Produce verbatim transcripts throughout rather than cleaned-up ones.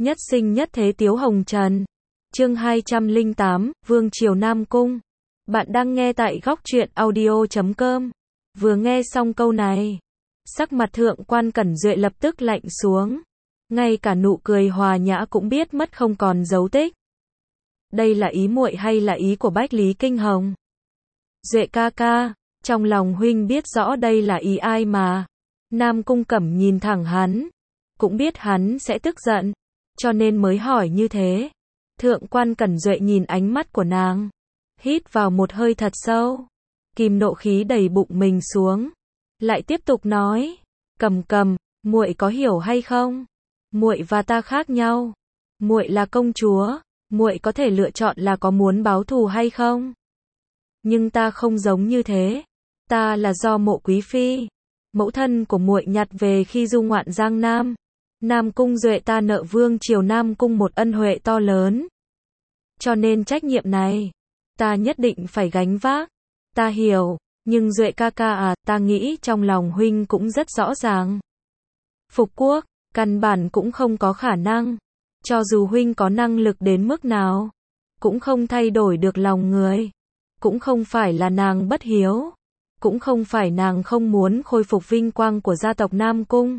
Nhất sinh nhất thế Tiếu Hồng Trần. Chương hai trăm lẻ tám, Vương triều Nam Cung. Bạn đang nghe tại góc truyện audio chấm com. Vừa nghe xong câu này, sắc mặt Thượng quan Cẩn Duệ lập tức lạnh xuống. Ngay cả nụ cười hòa nhã cũng biết mất không còn dấu tích. Đây là ý muội hay là ý của Bách Lý Kinh Hồng? Duệ ca ca, trong lòng huynh biết rõ đây là ý ai mà. Nam Cung Cẩm nhìn thẳng hắn, cũng biết hắn sẽ tức giận, cho nên mới hỏi như thế. Thượng quan Cẩn Duệ nhìn ánh mắt của nàng, hít vào một hơi thật sâu, kìm nộ khí đầy bụng mình xuống, lại tiếp tục nói, Cầm Cầm, muội có hiểu hay không? Muội và ta khác nhau, muội là công chúa, muội có thể lựa chọn là có muốn báo thù hay không. Nhưng ta không giống như thế, ta là do Mộ quý phi, mẫu thân của muội nhặt về khi du ngoạn Giang Nam. Nam Cung Duệ ta nợ Vương triều Nam Cung một ân huệ to lớn. Cho nên trách nhiệm này, ta nhất định phải gánh vác. Ta hiểu, nhưng Duệ ca ca à, ta nghĩ trong lòng huynh cũng rất rõ ràng. Phục quốc, căn bản cũng không có khả năng. Cho dù huynh có năng lực đến mức nào, cũng không thay đổi được lòng người. Cũng không phải là nàng bất hiếu, cũng không phải nàng không muốn khôi phục vinh quang của gia tộc Nam Cung,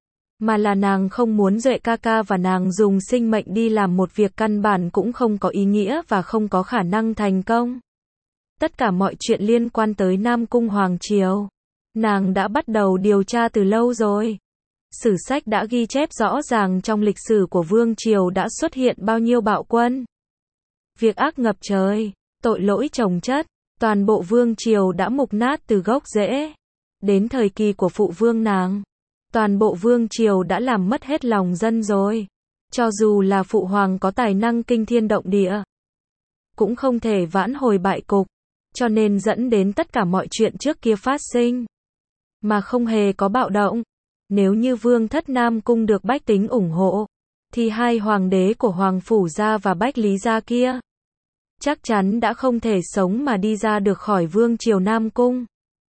mà là nàng không muốn Duệ ca ca và nàng dùng sinh mệnh đi làm một việc căn bản cũng không có ý nghĩa và không có khả năng thành công. Tất cả mọi chuyện liên quan tới Nam Cung Hoàng Triều, nàng đã bắt đầu điều tra từ lâu rồi. Sử sách đã ghi chép rõ ràng trong lịch sử của Vương Triều đã xuất hiện bao nhiêu bạo quân. Việc ác ngập trời, tội lỗi chồng chất, toàn bộ Vương Triều đã mục nát từ gốc rễ. Đến thời kỳ của phụ vương nàng, toàn bộ Vương Triều đã làm mất hết lòng dân rồi. Cho dù là phụ hoàng có tài năng kinh thiên động địa, cũng không thể vãn hồi bại cục, cho nên dẫn đến tất cả mọi chuyện trước kia phát sinh, mà không hề có bạo động. Nếu như Vương thất Nam Cung được bách tính ủng hộ, thì hai hoàng đế của Hoàng Phủ gia và Bách Lý gia kia, chắc chắn đã không thể sống mà đi ra được khỏi Vương triều Nam Cung,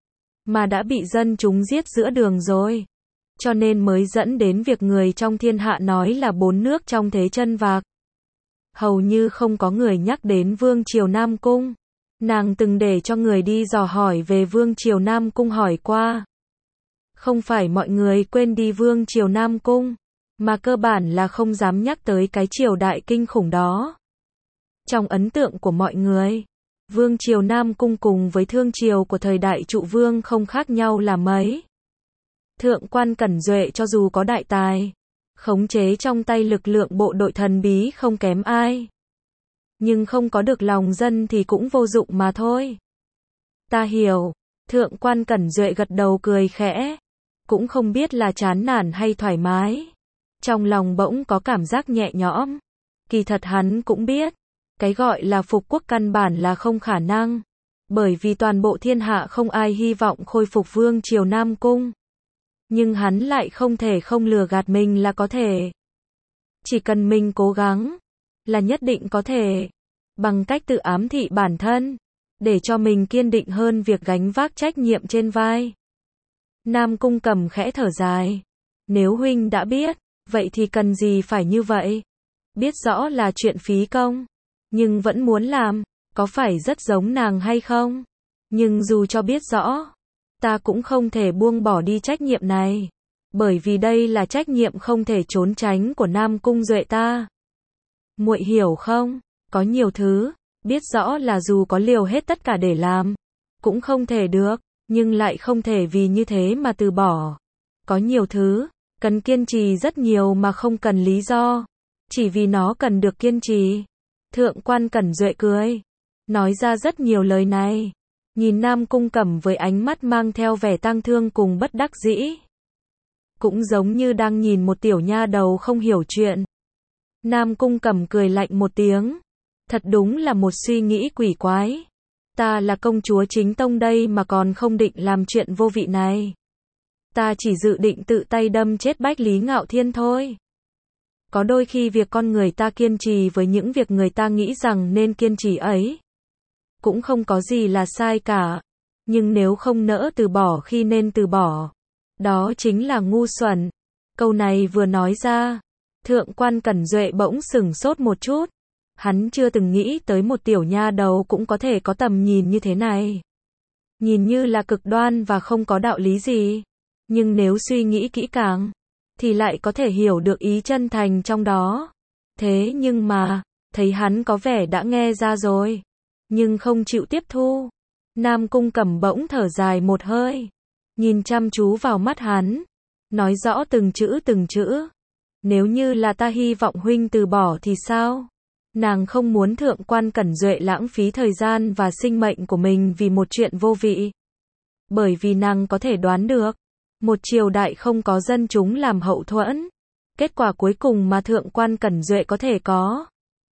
mà đã bị dân chúng giết giữa đường rồi. Cho nên mới dẫn đến việc người trong thiên hạ nói là bốn nước trong thế chân vạc. Hầu như không có người nhắc đến Vương triều Nam Cung. Nàng từng để cho người đi dò hỏi về Vương triều Nam Cung hỏi qua. Không phải mọi người quên đi Vương triều Nam Cung, mà cơ bản là không dám nhắc tới cái triều đại kinh khủng đó. Trong ấn tượng của mọi người, Vương triều Nam Cung cùng với Thương triều của thời đại Trụ Vương không khác nhau là mấy. Thượng quan Cẩn Duệ cho dù có đại tài, khống chế trong tay lực lượng bộ đội thần bí không kém ai, nhưng không có được lòng dân thì cũng vô dụng mà thôi. Ta hiểu. Thượng quan Cẩn Duệ gật đầu cười khẽ, cũng không biết là chán nản hay thoải mái. Trong lòng bỗng có cảm giác nhẹ nhõm. Kỳ thật hắn cũng biết, cái gọi là phục quốc căn bản là không khả năng, bởi vì toàn bộ thiên hạ không ai hy vọng khôi phục Vương triều Nam Cung. Nhưng hắn lại không thể không lừa gạt mình là có thể. Chỉ cần mình cố gắng, là nhất định có thể. Bằng cách tự ám thị bản thân, để cho mình kiên định hơn việc gánh vác trách nhiệm trên vai. Nam Cung Cầm khẽ thở dài. Nếu huynh đã biết, vậy thì cần gì phải như vậy? Biết rõ là chuyện phí công, nhưng vẫn muốn làm, có phải rất giống nàng hay không? Nhưng dù cho biết rõ, ta cũng không thể buông bỏ đi trách nhiệm này, bởi vì đây là trách nhiệm không thể trốn tránh của Nam Cung Duệ ta. Muội hiểu không? Có nhiều thứ, biết rõ là dù có liều hết tất cả để làm, cũng không thể được, nhưng lại không thể vì như thế mà từ bỏ. Có nhiều thứ, cần kiên trì rất nhiều mà không cần lý do, chỉ vì nó cần được kiên trì. Thượng quan Cẩn Duệ cười, nói ra rất nhiều lời này, nhìn Nam Cung Cẩm với ánh mắt mang theo vẻ tang thương cùng bất đắc dĩ. Cũng giống như đang nhìn một tiểu nha đầu không hiểu chuyện. Nam Cung Cẩm cười lạnh một tiếng. Thật đúng là một suy nghĩ quỷ quái. Ta là công chúa chính tông đây mà còn không định làm chuyện vô vị này. Ta chỉ dự định tự tay đâm chết Bách Lý Ngạo Thiên thôi. Có đôi khi việc con người ta kiên trì với những việc người ta nghĩ rằng nên kiên trì ấy, cũng không có gì là sai cả. Nhưng nếu không nỡ từ bỏ khi nên từ bỏ, đó chính là ngu xuẩn. Câu này vừa nói ra, Thượng quan Cẩn Duệ bỗng sửng sốt một chút. Hắn chưa từng nghĩ tới một tiểu nha đầu cũng có thể có tầm nhìn như thế này. Nhìn như là cực đoan và không có đạo lý gì. Nhưng nếu suy nghĩ kỹ càng, thì lại có thể hiểu được ý chân thành trong đó. Thế nhưng mà, thấy hắn có vẻ đã nghe ra rồi, nhưng không chịu tiếp thu. Nam Cung Cẩm bỗng thở dài một hơi, nhìn chăm chú vào mắt hắn, nói rõ từng chữ từng chữ. Nếu như là ta hy vọng huynh từ bỏ thì sao? Nàng không muốn Thượng quan Cẩn Duệ lãng phí thời gian và sinh mệnh của mình vì một chuyện vô vị. Bởi vì nàng có thể đoán được, một triều đại không có dân chúng làm hậu thuẫn, kết quả cuối cùng mà Thượng quan Cẩn Duệ có thể có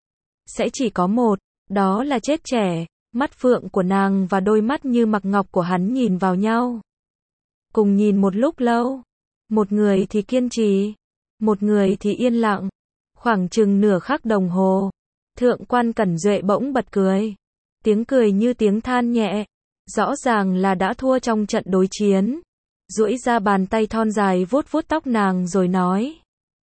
sẽ chỉ có một, đó là chết trẻ. Mắt phượng của nàng và đôi mắt như mặc ngọc của hắn nhìn vào nhau. Cùng nhìn một lúc lâu. Một người thì kiên trì, một người thì yên lặng. Khoảng chừng nửa khắc đồng hồ, Thượng quan Cẩn Duệ bỗng bật cười. Tiếng cười như tiếng than nhẹ, rõ ràng là đã thua trong trận đối chiến. Duỗi ra bàn tay thon dài vuốt vuốt tóc nàng rồi nói: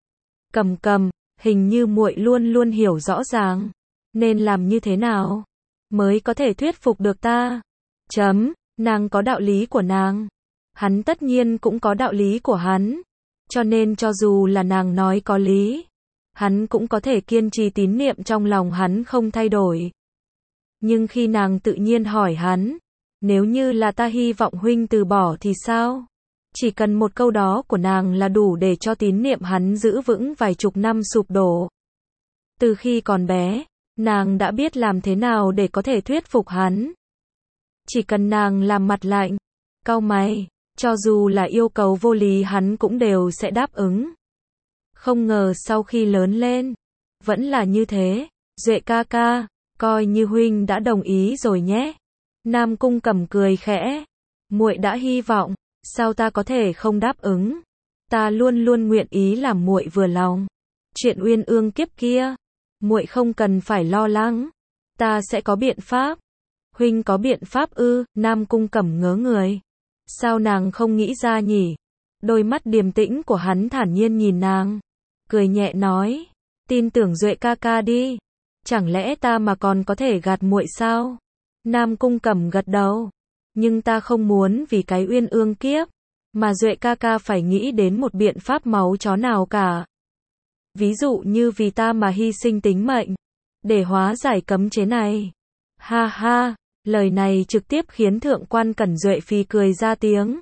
Cầm Cầm, hình như muội luôn luôn hiểu rõ ràng, nên làm như thế nào mới có thể thuyết phục được ta. Chấm, nàng có đạo lý của nàng, hắn tất nhiên cũng có đạo lý của hắn, cho nên cho dù là nàng nói có lý, hắn cũng có thể kiên trì tín niệm trong lòng hắn không thay đổi. Nhưng khi nàng tự nhiên hỏi hắn, nếu như là ta hy vọng huynh từ bỏ thì sao? Chỉ cần một câu đó của nàng là đủ để cho tín niệm hắn giữ vững vài chục năm sụp đổ. Từ khi còn bé, nàng đã biết làm thế nào để có thể thuyết phục hắn. Chỉ cần nàng làm mặt lạnh, cau mày, cho dù là yêu cầu vô lý hắn cũng đều sẽ đáp ứng. Không ngờ sau khi lớn lên, vẫn là như thế. Duệ ca ca, coi như huynh đã đồng ý rồi nhé. Nam Cung Cẩm cười khẽ, muội đã hy vọng, sao ta có thể không đáp ứng? Ta luôn luôn nguyện ý làm muội vừa lòng. Chuyện uyên ương kiếp kia, muội không cần phải lo lắng, ta sẽ có biện pháp. Huynh có biện pháp ư? Nam Cung Cẩm ngớ người. Sao nàng không nghĩ ra nhỉ? Đôi mắt điềm tĩnh của hắn thản nhiên nhìn nàng, cười nhẹ nói, tin tưởng Duệ ca ca đi. Chẳng lẽ ta mà còn có thể gạt muội sao? Nam Cung Cẩm gật đầu, nhưng ta không muốn vì cái uyên ương kiếp mà Duệ ca ca phải nghĩ đến một biện pháp máu chó nào cả. Ví dụ như vì ta mà hy sinh tính mệnh để hóa giải cấm chế này. Ha ha, lời này trực tiếp khiến Thượng quan Cẩn Duệ phì cười ra tiếng.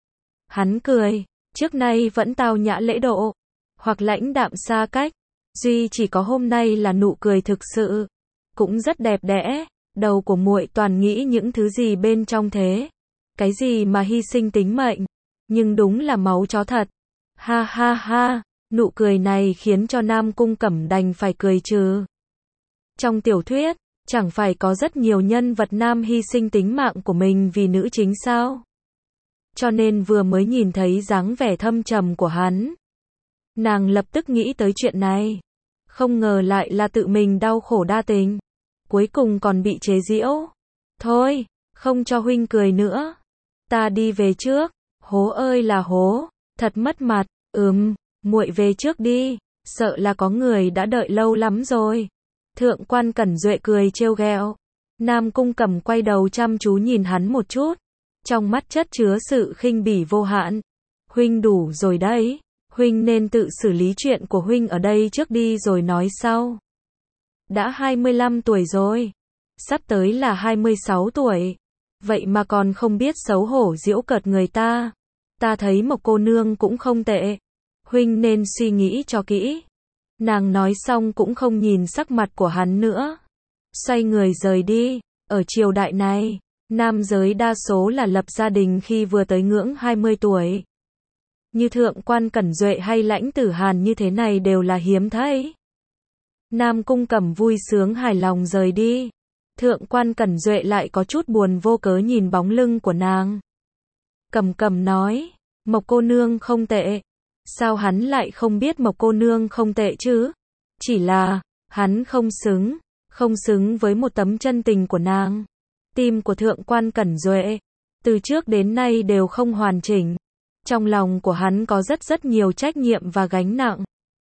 Hắn cười, trước nay vẫn tao nhã lễ độ, hoặc lãnh đạm xa cách, duy chỉ có hôm nay là nụ cười thực sự, cũng rất đẹp đẽ. Đầu của muội toàn nghĩ những thứ gì bên trong thế? Cái gì mà hy sinh tính mệnh? Nhưng đúng là máu chó thật. Ha ha ha, nụ cười này khiến cho Nam Cung Cẩm đành phải cười trừ. Trong tiểu thuyết, chẳng phải có rất nhiều nhân vật nam hy sinh tính mạng của mình vì nữ chính sao? Cho nên vừa mới nhìn thấy dáng vẻ thâm trầm của hắn, nàng lập tức nghĩ tới chuyện này. Không ngờ lại là tự mình đau khổ đa tình, cuối cùng còn bị chế giễu. Thôi, không cho huynh cười nữa, ta đi về trước. Hố ơi là hố, thật mất mặt. Ừm, muội về trước đi, sợ là có người đã đợi lâu lắm rồi. Thượng quan Cẩn Duệ cười trêu ghẹo. Nam Cung Cẩm quay đầu chăm chú nhìn hắn một chút, trong mắt chất chứa sự khinh bỉ vô hạn. Huynh đủ rồi đấy, huynh nên tự xử lý chuyện của huynh ở đây trước đi rồi nói sau. Đã hai mươi lăm tuổi rồi, sắp tới là hai mươi sáu tuổi, vậy mà còn không biết xấu hổ giễu cợt người ta. Ta thấy Mộc cô nương cũng không tệ, huynh nên suy nghĩ cho kỹ. Nàng nói xong cũng không nhìn sắc mặt của hắn nữa, xoay người rời đi. Ở triều đại này, nam giới đa số là lập gia đình khi vừa tới ngưỡng hai mươi tuổi. Như Thượng quan Cẩn Duệ hay Lãnh Tử Hàn như thế này đều là hiếm thấy. Nam Cung Cẩm vui sướng hài lòng rời đi. Thượng quan Cẩn Duệ lại có chút buồn vô cớ nhìn bóng lưng của nàng. Cẩm Cẩm nói, Mộc cô nương không tệ. Sao hắn lại không biết Mộc cô nương không tệ chứ? Chỉ là, hắn không xứng, không xứng với một tấm chân tình của nàng. Tim của Thượng quan Cẩn Duệ, từ trước đến nay đều không hoàn chỉnh. Trong lòng của hắn có rất rất nhiều trách nhiệm và gánh nặng.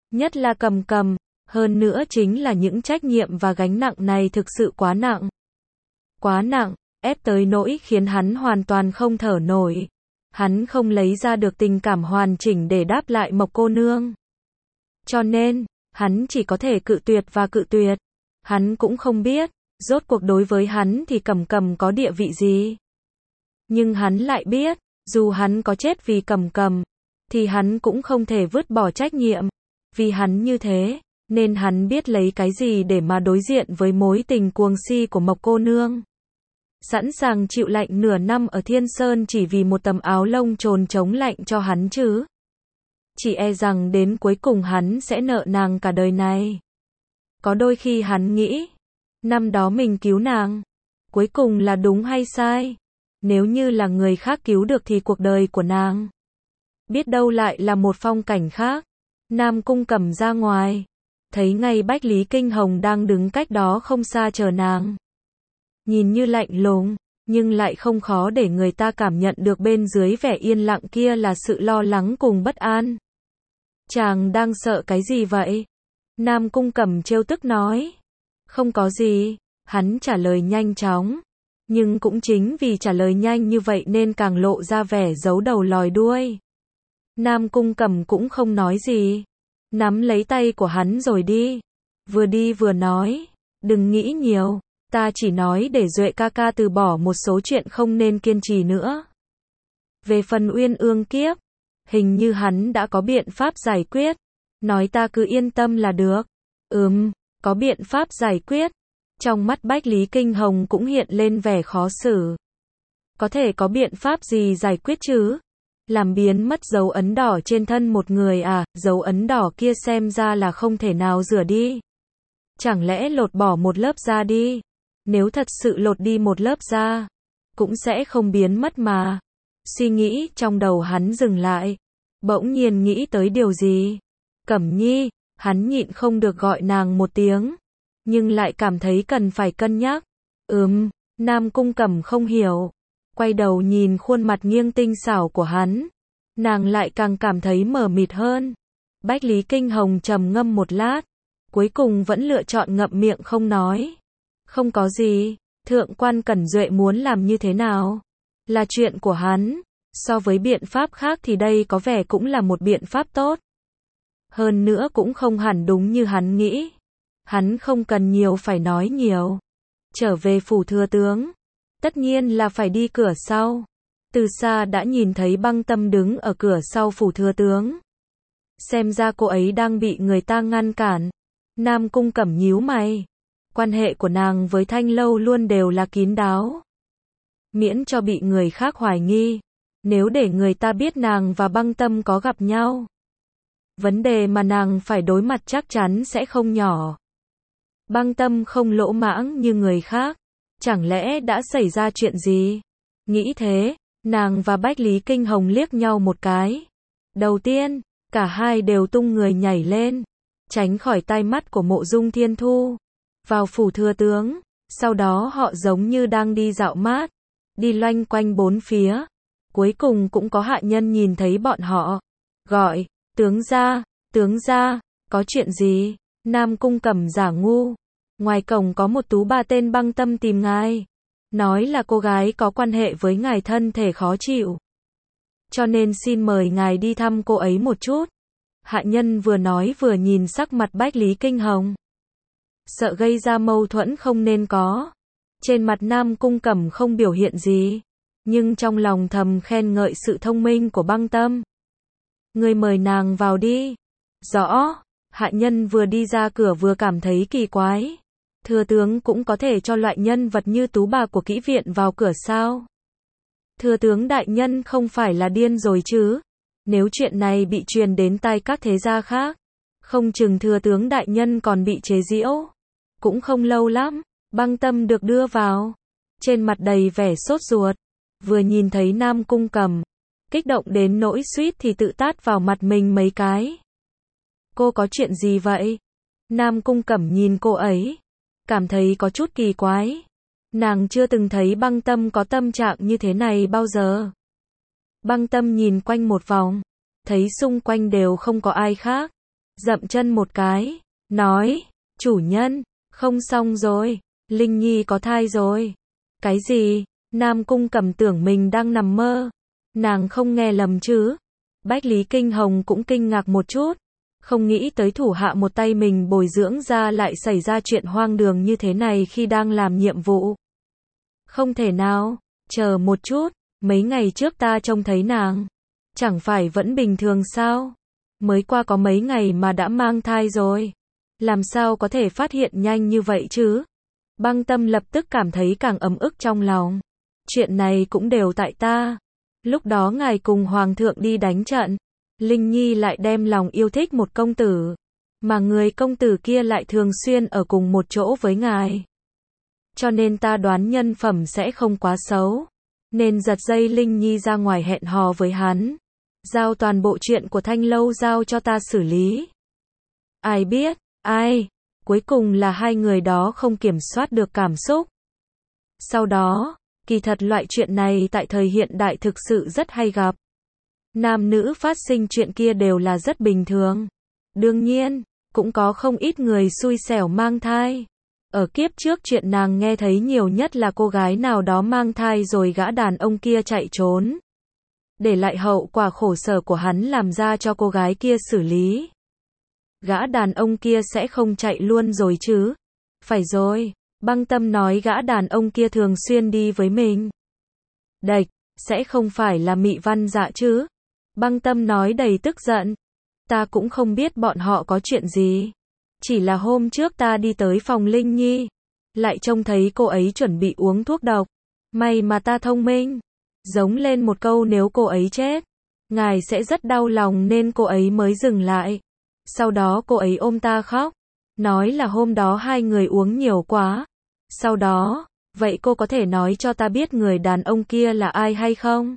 Nhất là Cầm Cầm, hơn nữa chính là những trách nhiệm và gánh nặng này thực sự quá nặng. Quá nặng, ép tới nỗi khiến hắn hoàn toàn không thở nổi. Hắn không lấy ra được tình cảm hoàn chỉnh để đáp lại Mộc cô nương. Cho nên, hắn chỉ có thể cự tuyệt và cự tuyệt. Hắn cũng không biết, rốt cuộc đối với hắn thì Cầm Cầm có địa vị gì. Nhưng hắn lại biết, dù hắn có chết vì Cầm Cầm, thì hắn cũng không thể vứt bỏ trách nhiệm. Vì hắn như thế, nên hắn biết lấy cái gì để mà đối diện với mối tình cuồng si của Mộc cô nương. Sẵn sàng chịu lạnh nửa năm ở Thiên Sơn chỉ vì một tấm áo lông trồn chống lạnh cho hắn chứ. Chỉ e rằng đến cuối cùng hắn sẽ nợ nàng cả đời này. Có đôi khi hắn nghĩ, năm đó mình cứu nàng, cuối cùng là đúng hay sai? Nếu như là người khác cứu được thì cuộc đời của nàng, biết đâu lại là một phong cảnh khác. Nam Cung Cẩm ra ngoài, thấy ngay Bách Lý Kinh Hồng đang đứng cách đó không xa chờ nàng. Nhìn như lạnh lùng, nhưng lại không khó để người ta cảm nhận được bên dưới vẻ yên lặng kia là sự lo lắng cùng bất an. Chàng đang sợ cái gì vậy? Nam Cung Cẩm trêu tức nói. Không có gì, hắn trả lời nhanh chóng. Nhưng cũng chính vì trả lời nhanh như vậy nên càng lộ ra vẻ giấu đầu lòi đuôi. Nam Cung Cẩm cũng không nói gì. Nắm lấy tay của hắn rồi đi. Vừa đi vừa nói. Đừng nghĩ nhiều. Ta chỉ nói để Duệ ca ca từ bỏ một số chuyện không nên kiên trì nữa. Về phần Uyên Ương kiếp, hình như hắn đã có biện pháp giải quyết. Nói ta cứ yên tâm là được. Ừm, có biện pháp giải quyết. Trong mắt Bách Lý Kinh Hồng cũng hiện lên vẻ khó xử. Có thể có biện pháp gì giải quyết chứ? Làm biến mất dấu ấn đỏ trên thân một người à, dấu ấn đỏ kia xem ra là không thể nào rửa đi. Chẳng lẽ lột bỏ một lớp da đi? Nếu thật sự lột đi một lớp da, cũng sẽ không biến mất mà. Suy nghĩ trong đầu hắn dừng lại. Bỗng nhiên nghĩ tới điều gì? Cẩm Nhi, hắn nhịn không được gọi nàng một tiếng. Nhưng lại cảm thấy cần phải cân nhắc. Ừm, Nam Cung Cẩm không hiểu. Quay đầu nhìn khuôn mặt nghiêng tinh xảo của hắn. Nàng lại càng cảm thấy mờ mịt hơn. Bách Lý Kinh Hồng trầm ngâm một lát. Cuối cùng vẫn lựa chọn ngậm miệng không nói. Không có gì, Thượng quan Cẩn Duệ muốn làm như thế nào? Là chuyện của hắn. So với biện pháp khác thì đây có vẻ cũng là một biện pháp tốt. Hơn nữa cũng không hẳn đúng như hắn nghĩ. Hắn không cần nhiều phải nói nhiều. Trở về phủ thừa tướng. Tất nhiên là phải đi cửa sau. Từ xa đã nhìn thấy Băng Tâm đứng ở cửa sau phủ thừa tướng. Xem ra cô ấy đang bị người ta ngăn cản. Nam Cung Cẩm nhíu mày. Quan hệ của nàng với Thanh Lâu luôn đều là kín đáo. Miễn cho bị người khác hoài nghi. Nếu để người ta biết nàng và Băng Tâm có gặp nhau, vấn đề mà nàng phải đối mặt chắc chắn sẽ không nhỏ. Băng Tâm không lỗ mãng như người khác. Chẳng lẽ đã xảy ra chuyện gì? Nghĩ thế, nàng và Bách Lý Kinh Hồng liếc nhau một cái. Đầu tiên, cả hai đều tung người nhảy lên, tránh khỏi tai mắt của Mộ Dung Thiên Thu. Vào phủ thừa tướng, sau đó họ giống như đang đi dạo mát, đi loanh quanh bốn phía. Cuối cùng cũng có hạ nhân nhìn thấy bọn họ, gọi, tướng gia, tướng gia, có chuyện gì? Nam Cung Cẩm giả ngu. Ngoài cổng có một tú bà tên Băng Tâm tìm ngài. Nói là cô gái có quan hệ với ngài thân thể khó chịu. Cho nên xin mời ngài đi thăm cô ấy một chút. Hạ nhân vừa nói vừa nhìn sắc mặt Bách Lý Kinh Hồng. Sợ gây ra mâu thuẫn không nên có. Trên mặt Nam Cung Cẩm không biểu hiện gì. Nhưng trong lòng thầm khen ngợi sự thông minh của Băng Tâm. Người mời nàng vào đi. Rõ. Hạ nhân vừa đi ra cửa vừa cảm thấy kỳ quái. Thừa tướng cũng có thể cho loại nhân vật như tú bà của kỹ viện vào cửa sao? Thừa tướng đại nhân không phải là điên rồi chứ? Nếu chuyện này bị truyền đến tai các thế gia khác, không chừng thừa tướng đại nhân còn bị chế giễu. Cũng không lâu lắm, Băng Tâm được đưa vào. Trên mặt đầy vẻ sốt ruột. Vừa nhìn thấy Nam Cung Cẩm, kích động đến nỗi suýt thì tự tát vào mặt mình mấy cái. Cô có chuyện gì vậy? Nam Cung Cẩm nhìn cô ấy, cảm thấy có chút kỳ quái. Nàng chưa từng thấy Băng Tâm có tâm trạng như thế này bao giờ. Băng Tâm nhìn quanh một vòng, thấy xung quanh đều không có ai khác. dậm chân một cái, nói, chủ nhân, không xong rồi, Linh Nhi có thai rồi. Cái gì? Nam Cung Cẩm tưởng mình đang nằm mơ. Nàng không nghe lầm chứ? Bách Lý Kinh Hồng cũng kinh ngạc một chút. Không nghĩ tới thủ hạ một tay mình bồi dưỡng ra lại xảy ra chuyện hoang đường như thế này khi đang làm nhiệm vụ. Không thể nào, chờ một chút, mấy ngày trước ta trông thấy nàng. Chẳng phải vẫn bình thường sao? Mới qua có mấy ngày mà đã mang thai rồi. Làm sao có thể phát hiện nhanh như vậy chứ? Băng Tâm lập tức cảm thấy càng ấm ức trong lòng. Chuyện này cũng đều tại ta. Lúc đó ngài cùng Hoàng thượng đi đánh trận. Linh Nhi lại đem lòng yêu thích một công tử. Mà người công tử kia lại thường xuyên ở cùng một chỗ với ngài. Cho nên ta đoán nhân phẩm sẽ không quá xấu. Nên giật dây Linh Nhi ra ngoài hẹn hò với hắn. Giao toàn bộ chuyện của Thanh Lâu giao cho ta xử lý. Ai biết, ai, cuối cùng là hai người đó không kiểm soát được cảm xúc. Sau đó, kỳ thật loại chuyện này tại thời hiện đại thực sự rất hay gặp. Nam nữ phát sinh chuyện kia đều là rất bình thường. Đương nhiên, cũng có không ít người xui xẻo mang thai. Ở kiếp trước chuyện nàng nghe thấy nhiều nhất là cô gái nào đó mang thai rồi gã đàn ông kia chạy trốn. Để lại hậu quả khổ sở của hắn làm ra cho cô gái kia xử lý. Gã đàn ông kia sẽ không chạy luôn rồi chứ? Phải rồi, Băng Tâm nói gã đàn ông kia thường xuyên đi với mình. Đệch, sẽ không phải là Mị Văn Dạ chứ? Băng Tâm nói đầy tức giận. Ta cũng không biết bọn họ có chuyện gì. Chỉ là hôm trước ta đi tới phòng Linh Nhi. Lại trông thấy cô ấy chuẩn bị uống thuốc độc. May mà ta thông minh. Giống lên một câu nếu cô ấy chết. Ngài sẽ rất đau lòng nên cô ấy mới dừng lại. Sau đó cô ấy ôm ta khóc. Nói là hôm đó hai người uống nhiều quá. Sau đó, vậy cô có thể nói cho ta biết người đàn ông kia là ai hay không?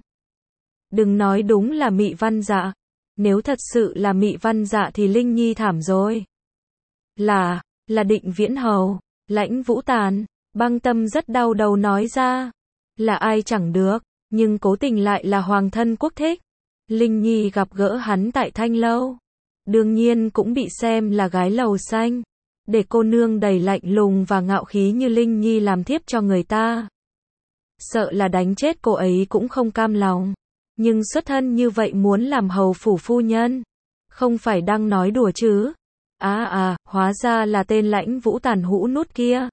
Đừng nói đúng là Mị Văn Dạ. Nếu thật sự là Mị Văn Dạ thì Linh Nhi thảm rồi. Là, là Định Viễn Hầu, Lãnh Vũ Tàn. Băng Tâm rất đau đầu nói ra. Là ai chẳng được, nhưng cố tình lại là hoàng thân quốc thích. Linh Nhi gặp gỡ hắn tại Thanh Lâu. Đương nhiên cũng bị xem là gái lầu xanh. Để cô nương đầy lạnh lùng và ngạo khí như Linh Nhi làm thiếp cho người ta. Sợ là đánh chết cô ấy cũng không cam lòng. Nhưng xuất thân như vậy muốn làm hầu phủ phu nhân. Không phải đang nói đùa chứ. À à, hóa ra là tên Lãnh Vũ Tàn hũ nút kia.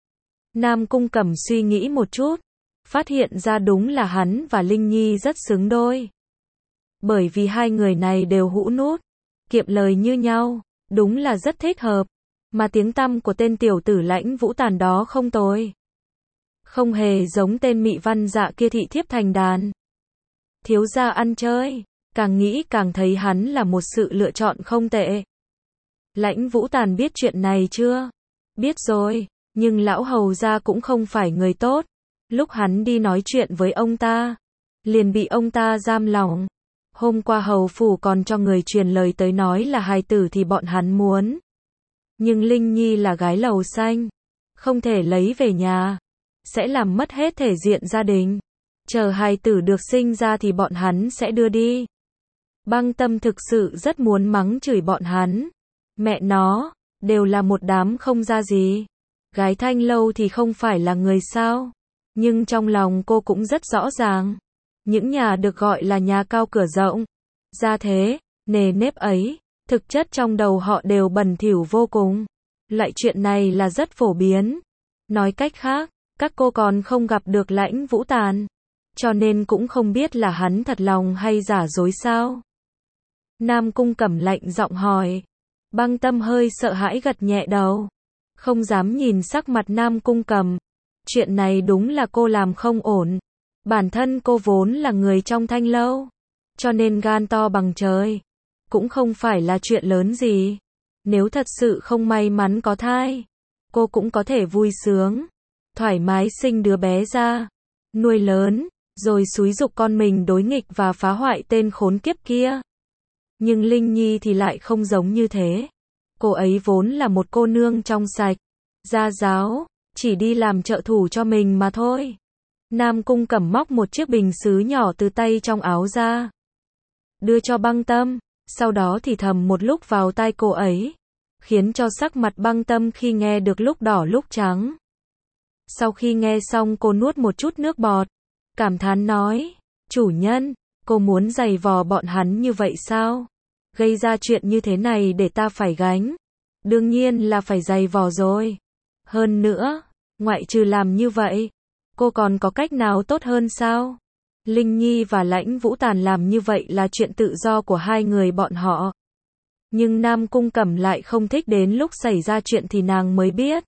Nam Cung Cẩm suy nghĩ một chút. Phát hiện ra đúng là hắn và Linh Nhi rất xứng đôi. Bởi vì hai người này đều hũ nút. Kiệm lời như nhau. Đúng là rất thích hợp. Mà tiếng tăm của tên tiểu tử Lãnh Vũ Tàn đó không tồi. Không hề giống tên Mị Văn Dạ kia thị thiếp thành đàn. Thiếu gia ăn chơi. Càng nghĩ càng thấy hắn là một sự lựa chọn không tệ. Lãnh Vũ Tàn biết chuyện này chưa? Biết rồi, nhưng lão hầu gia cũng không phải người tốt. Lúc hắn đi nói chuyện với ông ta, liền bị ông ta giam lỏng. Hôm qua hầu phủ còn cho người truyền lời tới nói là hài tử thì bọn hắn muốn. Nhưng Linh Nhi là gái lầu xanh, không thể lấy về nhà, sẽ làm mất hết thể diện gia đình. Chờ hài tử được sinh ra thì bọn hắn sẽ đưa đi. Băng Tâm thực sự rất muốn mắng chửi bọn hắn. Mẹ nó, đều là một đám không ra gì. Gái Thanh Lâu thì không phải là người sao. Nhưng trong lòng cô cũng rất rõ ràng. Những nhà được gọi là nhà cao cửa rộng, gia thế, nề nếp ấy, thực chất trong đầu họ đều bẩn thỉu vô cùng. Loại chuyện này là rất phổ biến. Nói cách khác, các cô còn không gặp được Lãnh Vũ Tàn. Cho nên cũng không biết là hắn thật lòng hay giả dối sao. Nam Cung Cẩm lạnh giọng hỏi. Băng Tâm hơi sợ hãi gật nhẹ đầu. Không dám nhìn sắc mặt Nam Cung Cẩm. Chuyện này đúng là cô làm không ổn. Bản thân cô vốn là người trong Thanh Lâu. Cho nên gan to bằng trời. Cũng không phải là chuyện lớn gì. Nếu thật sự không may mắn có thai, cô cũng có thể vui sướng. Thoải mái sinh đứa bé ra. Nuôi lớn. Rồi xúi giục con mình đối nghịch và phá hoại tên khốn kiếp kia. Nhưng Linh Nhi thì lại không giống như thế. Cô ấy vốn là một cô nương trong sạch, gia giáo, chỉ đi làm trợ thủ cho mình mà thôi. Nam Cung Cẩm móc một chiếc bình sứ nhỏ từ tay trong áo ra. Đưa cho Băng Tâm. sau đó thì thầm một lúc vào tai cô ấy, khiến cho sắc mặt Băng Tâm khi nghe được lúc đỏ lúc trắng. Sau khi nghe xong cô nuốt một chút nước bọt, cảm thán nói, chủ nhân, cô muốn giày vò bọn hắn như vậy sao? Gây ra chuyện như thế này để ta phải gánh. Đương nhiên là phải giày vò rồi. Hơn nữa, ngoại trừ làm như vậy, cô còn có cách nào tốt hơn sao? Linh Nhi và Lãnh Vũ Tàn làm như vậy là chuyện tự do của hai người bọn họ. Nhưng Nam Cung Cẩm lại không thích đến lúc xảy ra chuyện thì nàng mới biết.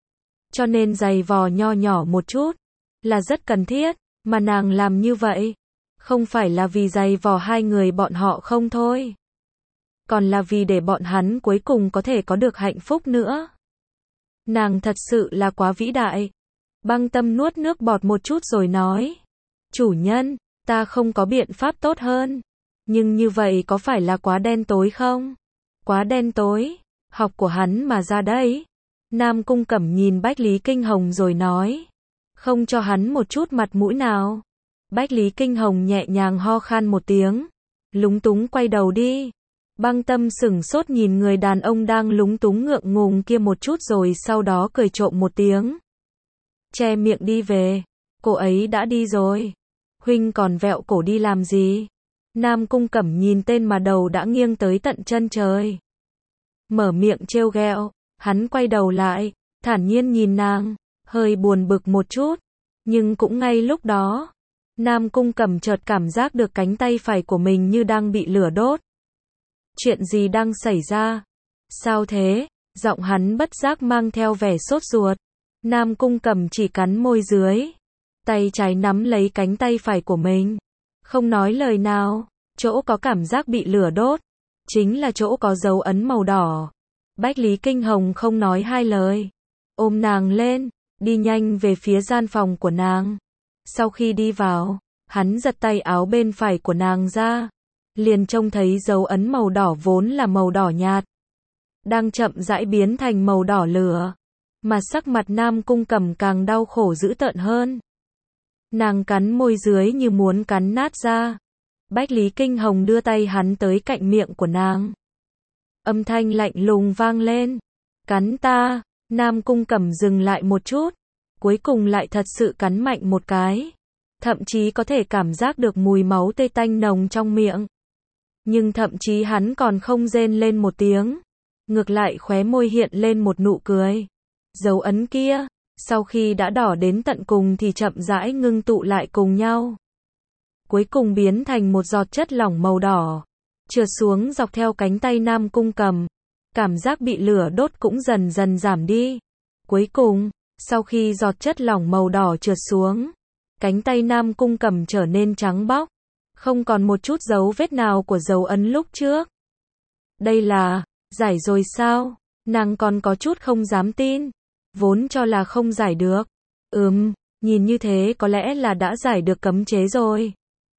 Cho nên giày vò nho nhỏ một chút, là rất cần thiết, mà nàng làm như vậy, không phải là vì giày vò hai người bọn họ không thôi. Còn là vì để bọn hắn cuối cùng có thể có được hạnh phúc nữa. Nàng thật sự là quá vĩ đại. Băng Tâm nuốt nước bọt một chút rồi nói, chủ nhân, ta không có biện pháp tốt hơn. Nhưng như vậy có phải là quá đen tối không? Quá đen tối, học của hắn mà ra đấy. Nam Cung Cẩm nhìn Bách Lý Kinh Hồng rồi nói, không cho hắn một chút mặt mũi nào. Bách Lý Kinh Hồng nhẹ nhàng ho khan một tiếng, lúng túng quay đầu đi. Băng Tâm sửng sốt nhìn người đàn ông đang lúng túng ngượng ngùng kia một chút rồi sau đó cười trộm một tiếng. Che miệng đi về, cô ấy đã đi rồi. Huynh còn vẹo cổ đi làm gì? Nam Cung Cẩm nhìn tên mà đầu đã nghiêng tới tận chân trời. Mở miệng trêu ghẹo, hắn quay đầu lại, thản nhiên nhìn nàng, hơi buồn bực một chút. Nhưng cũng ngay lúc đó, Nam Cung Cẩm chợt cảm giác được cánh tay phải của mình như đang bị lửa đốt. Chuyện gì đang xảy ra? Sao thế? Giọng hắn bất giác mang theo vẻ sốt ruột. Nam Cung Cẩm chỉ cắn môi dưới, tay trái nắm lấy cánh tay phải của mình, không nói lời nào. Chỗ có cảm giác bị lửa đốt, chính là chỗ có dấu ấn màu đỏ. Bách Lý Kinh Hồng không nói hai lời, ôm nàng lên, đi nhanh về phía gian phòng của nàng. Sau khi đi vào, hắn giật tay áo bên phải của nàng ra, liền trông thấy dấu ấn màu đỏ vốn là màu đỏ nhạt, đang chậm rãi biến thành màu đỏ lửa, mà sắc mặt Nam Cung Cẩm càng đau khổ dữ tợn hơn. Nàng cắn môi dưới như muốn cắn nát ra. Bách Lý Kinh Hồng đưa tay hắn tới cạnh miệng của nàng. Âm thanh lạnh lùng vang lên. Cắn ta. Nam Cung Cẩm dừng lại một chút, cuối cùng lại thật sự cắn mạnh một cái. Thậm chí có thể cảm giác được mùi máu tươi tanh nồng trong miệng. Nhưng thậm chí hắn còn không rên lên một tiếng. Ngược lại khóe môi hiện lên một nụ cười. Dấu ấn kia, sau khi đã đỏ đến tận cùng thì chậm rãi ngưng tụ lại cùng nhau. Cuối cùng biến thành một giọt chất lỏng màu đỏ, trượt xuống dọc theo cánh tay Nam Cung Cẩm. Cảm giác bị lửa đốt cũng dần dần giảm đi. Cuối cùng, sau khi giọt chất lỏng màu đỏ trượt xuống, cánh tay Nam Cung Cẩm trở nên trắng bóc, không còn một chút dấu vết nào của dấu ấn lúc trước. Đây là, giải rồi sao? Nàng còn có chút không dám tin, vốn cho là không giải được. Ừm, nhìn như thế có lẽ là đã giải được cấm chế rồi.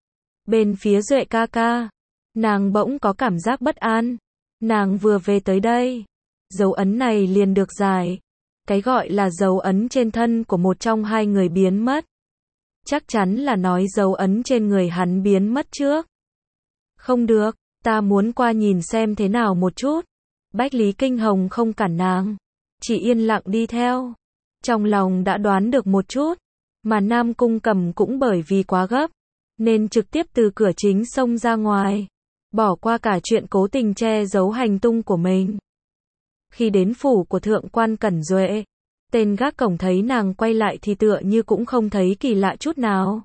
Bên phía Duệ ca ca, nàng bỗng có cảm giác bất an. Nàng vừa về tới đây, dấu ấn này liền được giải. Cái gọi là dấu ấn trên thân của một trong hai người biến mất. Chắc chắn là nói dấu ấn trên người hắn biến mất trước. Không được, ta muốn qua nhìn xem thế nào một chút. Bách Lý Kinh Hồng không cản nàng, chỉ yên lặng đi theo. Trong lòng đã đoán được một chút, mà Nam Cung Cẩm cũng bởi vì quá gấp, nên trực tiếp từ cửa chính xông ra ngoài, bỏ qua cả chuyện cố tình che giấu hành tung của mình. Khi đến phủ của thượng quan Cẩn Duệ, tên gác cổng thấy nàng quay lại thì tựa như cũng không thấy kỳ lạ chút nào.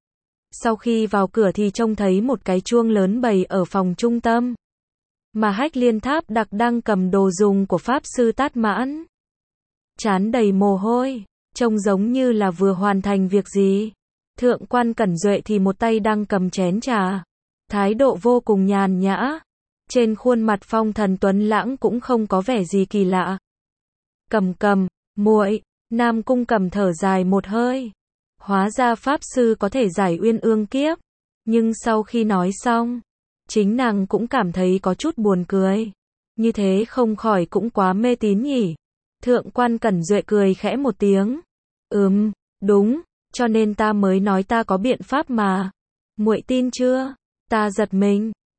Sau khi vào cửa thì trông thấy một cái chuông lớn bày ở phòng trung tâm, mà Hách Liên Tháp Đặc đang cầm đồ dùng của Pháp Sư Tát Mãn. Trán đầy mồ hôi, trông giống như là vừa hoàn thành việc gì. Thượng quan Cẩn Duệ thì một tay đang cầm chén trà, thái độ vô cùng nhàn nhã. Trên khuôn mặt phong thần tuấn lãng cũng không có vẻ gì kỳ lạ. Cầm cầm, muội, Nam Cung Cẩm thở dài một hơi. Hóa ra Pháp Sư có thể giải uyên ương kiếp. Nhưng sau khi nói xong, chính nàng cũng cảm thấy có chút buồn cười. Như thế không khỏi cũng quá mê tín nhỉ. Thượng quan Cẩn Duệ cười khẽ một tiếng. Ừm, đúng, cho nên ta mới nói ta có biện pháp mà. Muội tin chưa? Ta giật mình,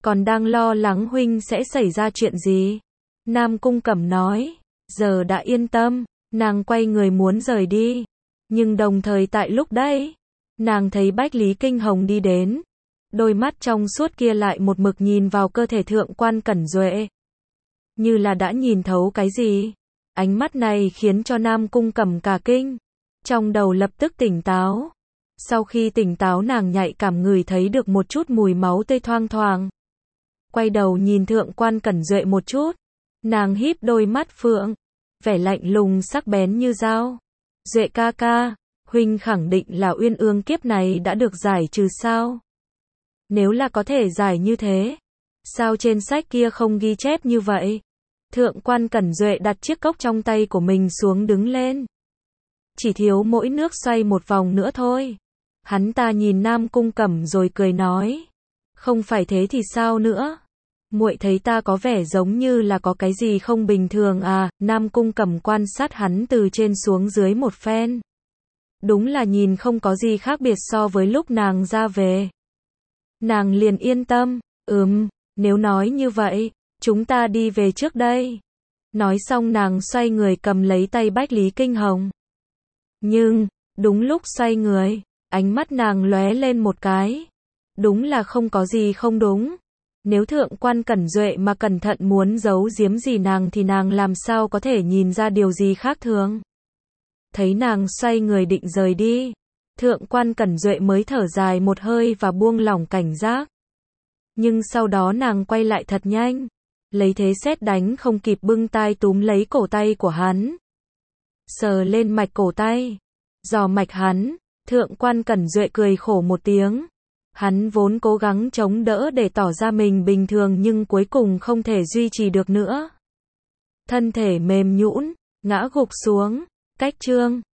còn đang lo lắng huynh sẽ xảy ra chuyện gì. Nam Cung Cẩm nói, giờ đã yên tâm, nàng quay người muốn rời đi. Nhưng đồng thời tại lúc đấy, nàng thấy Bách Lý Kinh Hồng đi đến. Đôi mắt trong suốt kia lại một mực nhìn vào cơ thể Thượng quan Cẩn Duệ. Như là đã nhìn thấu cái gì. Ánh mắt này khiến cho Nam Cung Cẩm cả kinh. Trong đầu lập tức tỉnh táo. Sau khi tỉnh táo nàng nhạy cảm ngửi thấy được một chút mùi máu tươi thoang thoảng. Quay đầu nhìn Thượng quan Cẩn Duệ một chút. Nàng híp đôi mắt phượng. Vẻ lạnh lùng sắc bén như dao. Duệ ca ca, huynh khẳng định là uyên ương kiếp này đã được giải trừ sao? Nếu là có thể giải như thế, sao trên sách kia không ghi chép như vậy? Thượng quan Cẩn Duệ đặt chiếc cốc trong tay của mình xuống đứng lên. Chỉ thiếu mỗi nước xoay một vòng nữa thôi. Hắn ta nhìn Nam Cung Cẩm rồi cười nói. Không phải thế thì sao nữa? Muội thấy ta có vẻ giống như là có cái gì không bình thường à? Nam Cung Cẩm quan sát hắn từ trên xuống dưới một phen. Đúng là nhìn không có gì khác biệt so với lúc nàng ra về. Nàng liền yên tâm, ừm, nếu nói như vậy, chúng ta đi về trước đây. Nói xong nàng xoay người cầm lấy tay Bách Lý Kinh Hồng. Nhưng, đúng lúc xoay người, ánh mắt nàng lóe lên một cái. Đúng là không có gì không đúng. Nếu Thượng quan Cẩn Duệ mà cẩn thận muốn giấu giếm gì nàng thì nàng làm sao có thể nhìn ra điều gì khác thường. Thấy nàng xoay người định rời đi, Thượng quan Cẩn Duệ mới thở dài một hơi và buông lỏng cảnh giác. Nhưng sau đó nàng quay lại thật nhanh, lấy thế sét đánh không kịp bưng tay túm lấy cổ tay của hắn. Sờ lên mạch cổ tay, dò mạch hắn, Thượng quan Cẩn Duệ cười khổ một tiếng. Hắn vốn cố gắng chống đỡ để tỏ ra mình bình thường nhưng cuối cùng không thể duy trì được nữa. Thân thể mềm nhũn, ngã gục xuống, cách chương